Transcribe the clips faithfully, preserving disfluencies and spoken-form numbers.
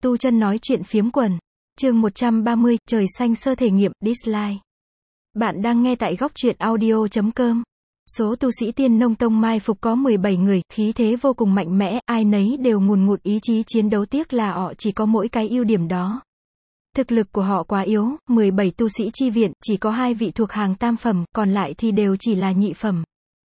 Tu Chân nói chuyện phiếm quần. Chương một trăm ba mươi, trời xanh sơ thể nghiệm, dislike. Bạn đang nghe tại góc truyện audio chấm com. Số tu sĩ Tiên Nông Tông mai phục có mười bảy người, khí thế vô cùng mạnh mẽ, ai nấy đều ngùn ngụt ý chí chiến đấu, tiếc là họ chỉ có mỗi cái ưu điểm đó. Thực lực của họ quá yếu, mười bảy tu sĩ chi viện, chỉ có hai vị thuộc hàng tam phẩm, còn lại thì đều chỉ là nhị phẩm.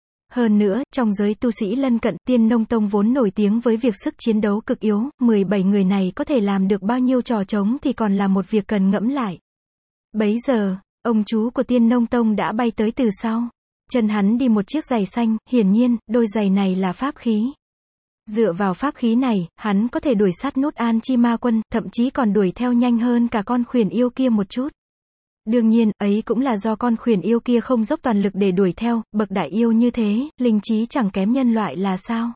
Hơn nữa, trong giới tu sĩ lân cận, Tiên Nông Tông vốn nổi tiếng với việc sức chiến đấu cực yếu, mười bảy người này có thể làm được bao nhiêu trò trống thì còn là một việc cần ngẫm lại. Bấy giờ, ông chú của Tiên Nông Tông đã bay tới từ sau. Chân hắn đi một chiếc giày xanh, hiển nhiên, đôi giày này là pháp khí. Dựa vào pháp khí này, hắn có thể đuổi sát nút An Chi Ma Quân, thậm chí còn đuổi theo nhanh hơn cả con khuyển yêu kia một chút. Đương nhiên, ấy cũng là do con khuyển yêu kia không dốc toàn lực để đuổi theo, bậc đại yêu như thế, linh trí chẳng kém nhân loại là sao.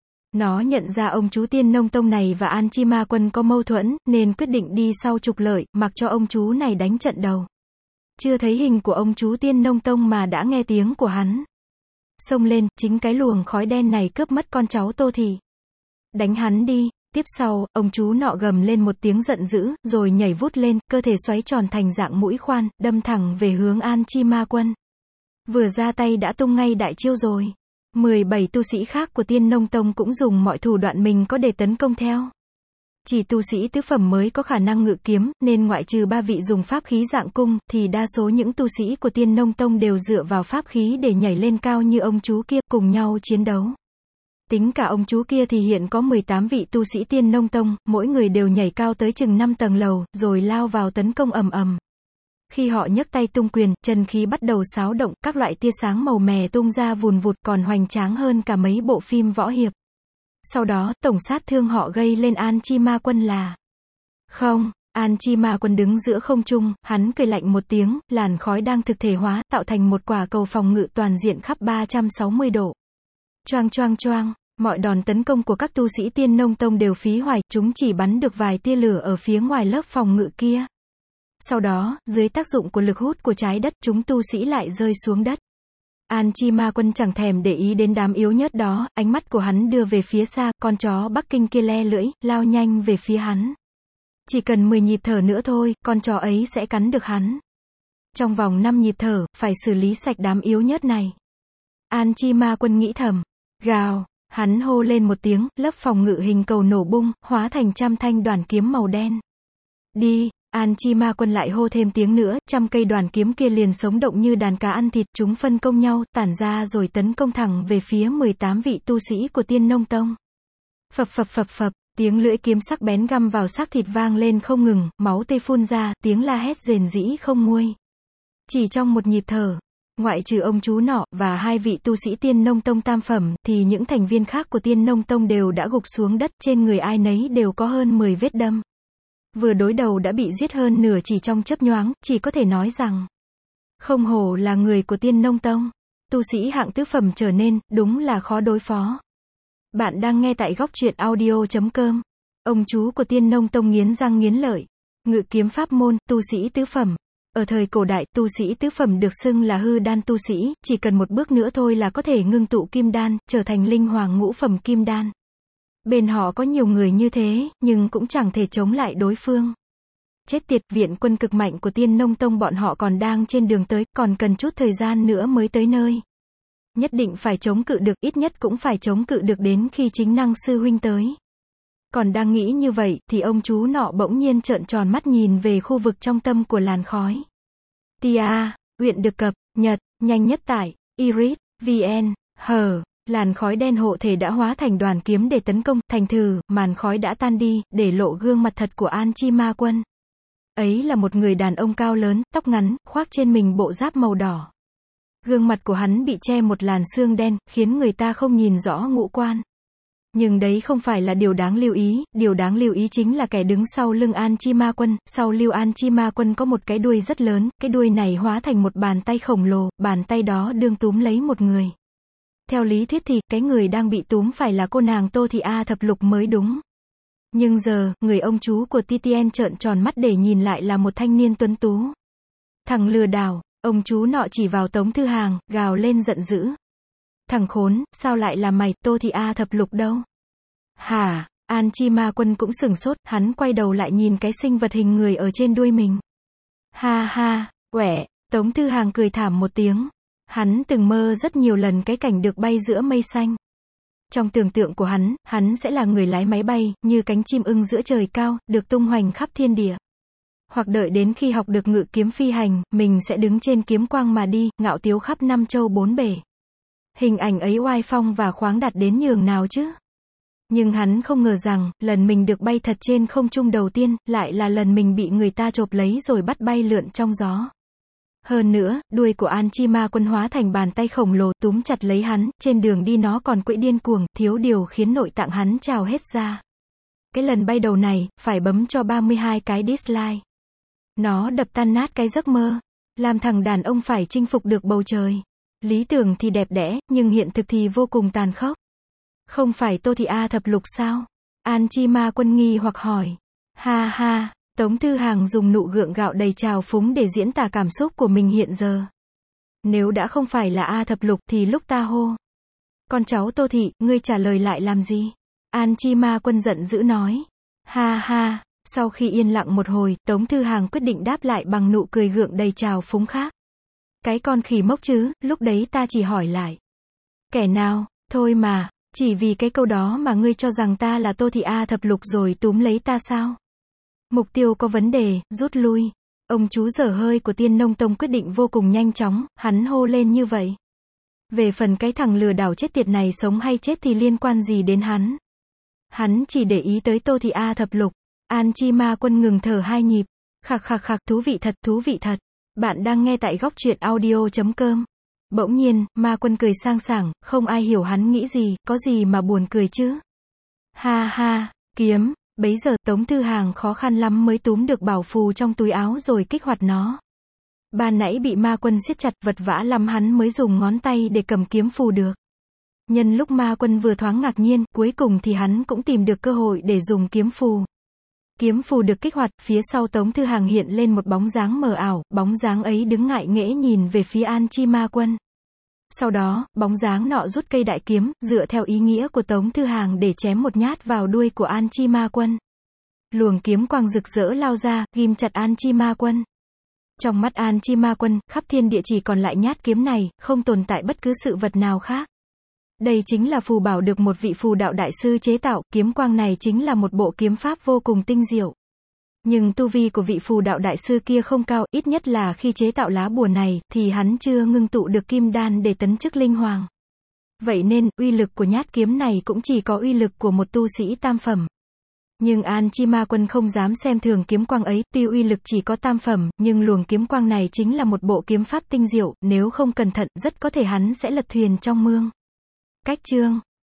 Nó nhận ra ông chú Tiên Nông Tông này và An Chi Ma Quân có mâu thuẫn, nên quyết định đi sau trục lợi, mặc cho ông chú này đánh trận đầu. Chưa thấy hình của ông chú Tiên Nông Tông mà đã nghe tiếng của hắn. Xông lên, chính cái luồng khói đen này cướp mất con cháu Tô Thị. Đánh hắn đi. Tiếp sau, ông chú nọ gầm lên một tiếng giận dữ, rồi nhảy vút lên, cơ thể xoáy tròn thành dạng mũi khoan, đâm thẳng về hướng An Chi Ma Quân. Vừa ra tay đã tung ngay đại chiêu rồi. mười bảy tu sĩ khác của Tiên Nông Tông cũng dùng mọi thủ đoạn mình có để tấn công theo. Chỉ tu sĩ tứ phẩm mới có khả năng ngự kiếm, nên ngoại trừ ba vị dùng pháp khí dạng cung, thì đa số những tu sĩ của Tiên Nông Tông đều dựa vào pháp khí để nhảy lên cao như ông chú kia, cùng nhau chiến đấu. Tính cả ông chú kia thì hiện có mười tám vị tu sĩ Tiên Nông Tông, mỗi người đều nhảy cao tới chừng năm tầng lầu, rồi lao vào tấn công ầm ầm. Khi họ nhấc tay tung quyền, chân khí bắt đầu xáo động, các loại tia sáng màu mè tung ra vùn vụt, còn hoành tráng hơn cả mấy bộ phim võ hiệp. Sau đó, tổng sát thương họ gây lên An Chi Ma Quân là không. An Chi Ma Quân đứng giữa không trung, hắn cười lạnh một tiếng, làn khói đang thực thể hóa, tạo thành một quả cầu phòng ngự toàn diện khắp ba trăm sáu mươi độ. Choang choang choang, mọi đòn tấn công của các tu sĩ Tiên Nông Tông đều phí hoài, chúng chỉ bắn được vài tia lửa ở phía ngoài lớp phòng ngự kia. Sau đó, dưới tác dụng của lực hút của trái đất, chúng tu sĩ lại rơi xuống đất. An Chi Ma Quân chẳng thèm để ý đến đám yếu nhớt đó, ánh mắt của hắn đưa về phía xa, con chó Bắc Kinh kia le lưỡi, lao nhanh về phía hắn. Chỉ cần mười nhịp thở nữa thôi, con chó ấy sẽ cắn được hắn. Trong vòng năm nhịp thở, phải xử lý sạch đám yếu nhớt này. An Chi Ma Quân nghĩ thầm. Gào, hắn hô lên một tiếng, lớp phòng ngự hình cầu nổ bung, hóa thành trăm thanh đoàn kiếm màu đen. Đi. An Chi Ma Quân lại hô thêm tiếng nữa, trăm cây đoàn kiếm kia liền sống động như đàn cá ăn thịt, chúng phân công nhau, tản ra rồi tấn công thẳng về phía mười tám vị tu sĩ của Tiên Nông Tông. Phập phập phập phập, tiếng lưỡi kiếm sắc bén găm vào xác thịt vang lên không ngừng, máu tươi phun ra, tiếng la hét rền rĩ không nguôi. Chỉ trong một nhịp thở, ngoại trừ ông chú nọ, và hai vị tu sĩ Tiên Nông Tông tam phẩm, thì những thành viên khác của Tiên Nông Tông đều đã gục xuống đất, trên người ai nấy đều có hơn mười vết đâm. Vừa đối đầu đã bị giết hơn nửa chỉ trong chớp nhoáng, chỉ có thể nói rằng, không hổ là người của Tiên Nông Tông. Tu sĩ hạng tứ phẩm trở nên, đúng là khó đối phó. Bạn đang nghe tại góc truyện audio chấm com. Ông chú của Tiên Nông Tông nghiến răng nghiến lợi. Ngự kiếm pháp môn, tu sĩ tứ phẩm. Ở thời cổ đại, tu sĩ tứ phẩm được xưng là hư đan tu sĩ, chỉ cần một bước nữa thôi là có thể ngưng tụ kim đan, trở thành linh hoàng ngũ phẩm kim đan. Bên họ có nhiều người như thế, nhưng cũng chẳng thể chống lại đối phương. Chết tiệt, viện quân cực mạnh của Tiên Nông Tông bọn họ còn đang trên đường tới, còn cần chút thời gian nữa mới tới nơi. Nhất định phải chống cự được, ít nhất cũng phải chống cự được đến khi chính năng sư huynh tới. Còn đang nghĩ như vậy, thì ông chú nọ bỗng nhiên trợn tròn mắt nhìn về khu vực trong tâm của làn khói. Tia, huyện được cập, nhật, nhanh nhất tải, iris, vn, hờ. Làn khói đen hộ thể đã hóa thành đoàn kiếm để tấn công, thành thử, màn khói đã tan đi, để lộ gương mặt thật của An Chi Ma Quân. Ấy là một người đàn ông cao lớn, tóc ngắn, khoác trên mình bộ giáp màu đỏ. Gương mặt của hắn bị che một làn xương đen, khiến người ta không nhìn rõ ngũ quan. Nhưng đấy không phải là điều đáng lưu ý, điều đáng lưu ý chính là kẻ đứng sau lưng An Chi Ma Quân. Sau lưng An Chi Ma Quân có một cái đuôi rất lớn, cái đuôi này hóa thành một bàn tay khổng lồ, bàn tay đó đương túm lấy một người. Theo lý thuyết thì, cái người đang bị túm phải là cô nàng Tô Thị A Thập Lục mới đúng. Nhưng giờ, người ông chú của tê tê en trợn tròn mắt để nhìn lại là một thanh niên tuấn tú. Thằng lừa đảo, ông chú nọ chỉ vào Tống Thư Hàng, gào lên giận dữ. Thằng khốn, sao lại là mày, Tô Thị A Thập Lục đâu? Hả? An Chi Ma Quân cũng sửng sốt, hắn quay đầu lại nhìn cái sinh vật hình người ở trên đuôi mình. Ha ha, quẻ, Tống Thư Hàng cười thảm một tiếng. Hắn từng mơ rất nhiều lần cái cảnh được bay giữa mây xanh. Trong tưởng tượng của hắn, hắn sẽ là người lái máy bay, như cánh chim ưng giữa trời cao, được tung hoành khắp thiên địa. Hoặc đợi đến khi học được ngự kiếm phi hành, mình sẽ đứng trên kiếm quang mà đi, ngạo tiếu khắp năm châu bốn bể. Hình ảnh ấy oai phong và khoáng đạt đến nhường nào chứ? Nhưng hắn không ngờ rằng, lần mình được bay thật trên không trung đầu tiên, lại là lần mình bị người ta chộp lấy rồi bắt bay lượn trong gió. Hơn nữa, đuôi của An Chi Ma Quân hóa thành bàn tay khổng lồ, túm chặt lấy hắn, trên đường đi nó còn quẫy điên cuồng, thiếu điều khiến nội tạng hắn trào hết ra. Cái lần bay đầu này, phải bấm cho ba mươi hai cái dislike. Nó đập tan nát cái giấc mơ, làm thằng đàn ông phải chinh phục được bầu trời. Lý tưởng thì đẹp đẽ, nhưng hiện thực thì vô cùng tàn khốc. Không phải Tô Thị A thập lục sao? An Chi Ma Quân nghi hoặc hỏi. Ha ha, Tống Thư Hàng dùng nụ gượng gạo đầy trào phúng để diễn tả cảm xúc của mình hiện giờ. Nếu đã không phải là A thập lục thì lúc ta hô con cháu Tô Thị, ngươi trả lời lại làm gì? An Chi Ma Quân giận dữ nói. Ha ha, sau khi yên lặng một hồi, Tống Thư Hàng quyết định đáp lại bằng nụ cười gượng đầy trào phúng khác. Cái con khỉ mốc chứ, lúc đấy ta chỉ hỏi lại. Kẻ nào, thôi mà, chỉ vì cái câu đó mà ngươi cho rằng ta là Tô Thị A thập lục rồi túm lấy ta sao? Mục tiêu có vấn đề, rút lui. Ông chú dở hơi của Tiên Nông Tông quyết định vô cùng nhanh chóng, hắn hô lên như vậy. Về phần cái thằng lừa đảo chết tiệt này sống hay chết thì liên quan gì đến hắn? Hắn chỉ để ý tới Tô Thị A thập lục. An Chi Ma Quân ngừng thở hai nhịp. Khạc khạc khạc, thú vị thật, thú vị thật. Bạn đang nghe tại góc truyện audio chấm com. Bỗng nhiên, Ma Quân cười sang sảng, không ai hiểu hắn nghĩ gì, có gì mà buồn cười chứ? Ha ha, kiếm. Bấy giờ Tống Thư Hàng khó khăn lắm mới túm được bảo phù trong túi áo rồi kích hoạt nó. Ban nãy bị Ma Quân siết chặt, vật vã lắm hắn mới dùng ngón tay để cầm kiếm phù được. Nhân lúc Ma Quân vừa thoáng ngạc nhiên, cuối cùng thì hắn cũng tìm được cơ hội để dùng kiếm phù. Kiếm phù được kích hoạt, phía sau Tống Thư Hàng hiện lên một bóng dáng mờ ảo, bóng dáng ấy đứng ngại nghễ nhìn về phía An Chi Ma Quân. Sau đó, bóng dáng nọ rút cây đại kiếm, dựa theo ý nghĩa của Tống Thư Hàng để chém một nhát vào đuôi của An Chi Ma Quân. Luồng kiếm quang rực rỡ lao ra, ghim chặt An Chi Ma Quân. Trong mắt An Chi Ma Quân, khắp thiên địa chỉ còn lại nhát kiếm này, không tồn tại bất cứ sự vật nào khác. Đây chính là phù bảo được một vị phù đạo đại sư chế tạo, kiếm quang này chính là một bộ kiếm pháp vô cùng tinh diệu. Nhưng tu vi của vị phù đạo đại sư kia không cao, ít nhất là khi chế tạo lá bùa này, thì hắn chưa ngưng tụ được kim đan để tấn chức linh hoàng. Vậy nên, uy lực của nhát kiếm này cũng chỉ có uy lực của một tu sĩ tam phẩm. Nhưng An Chi Ma Quân không dám xem thường kiếm quang ấy, tuy uy lực chỉ có tam phẩm, nhưng luồng kiếm quang này chính là một bộ kiếm pháp tinh diệu, nếu không cẩn thận, rất có thể hắn sẽ lật thuyền trong mương. Cách chương